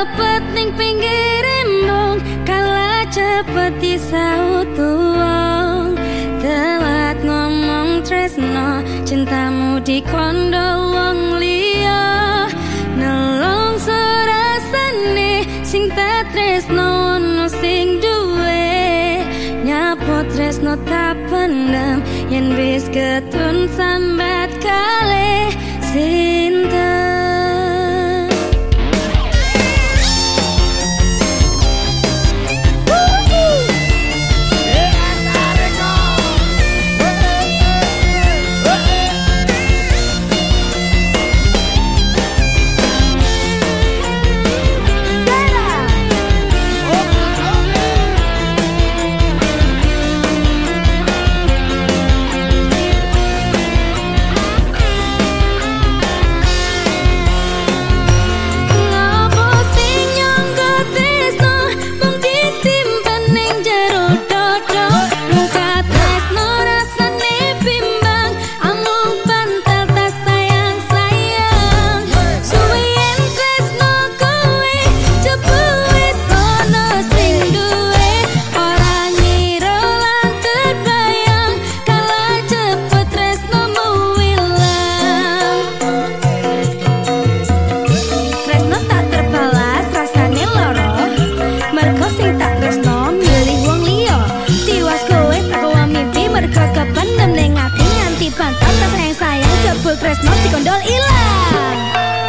cepet ning pinggir embung, kalah cepet disaut wong. Telat ngomong tresno, cintamu dikondo wong liya. Nelongso rasane sing tak tresno ono sing duwe. Nyapo tresno tak pendem, yen wis ketun sambat kalih sinten. Tresno dikondol ilang.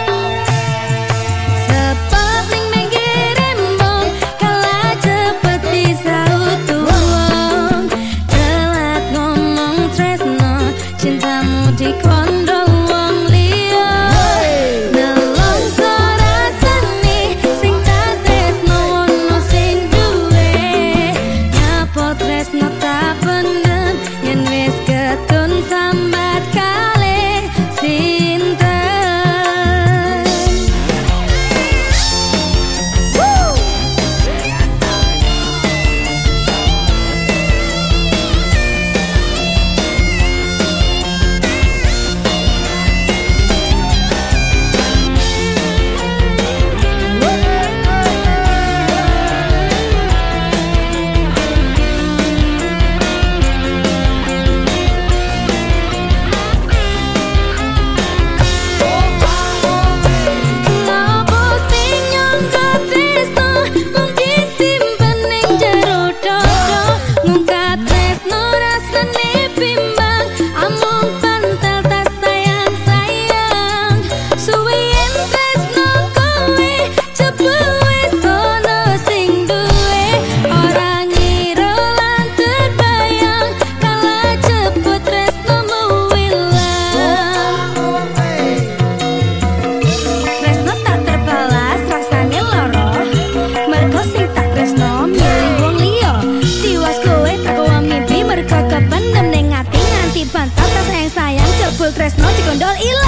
Sepet ning pinggir embung, kalah cepet disaut wong. Telat ngomong tresno, cintamu dikondol wong liya. Nelongso rasane sing tak tresno ono sing duwe. Nyapo tresno tak pendem, yen wis ketun sambat kalih sinten. Tresno dikondol ilang.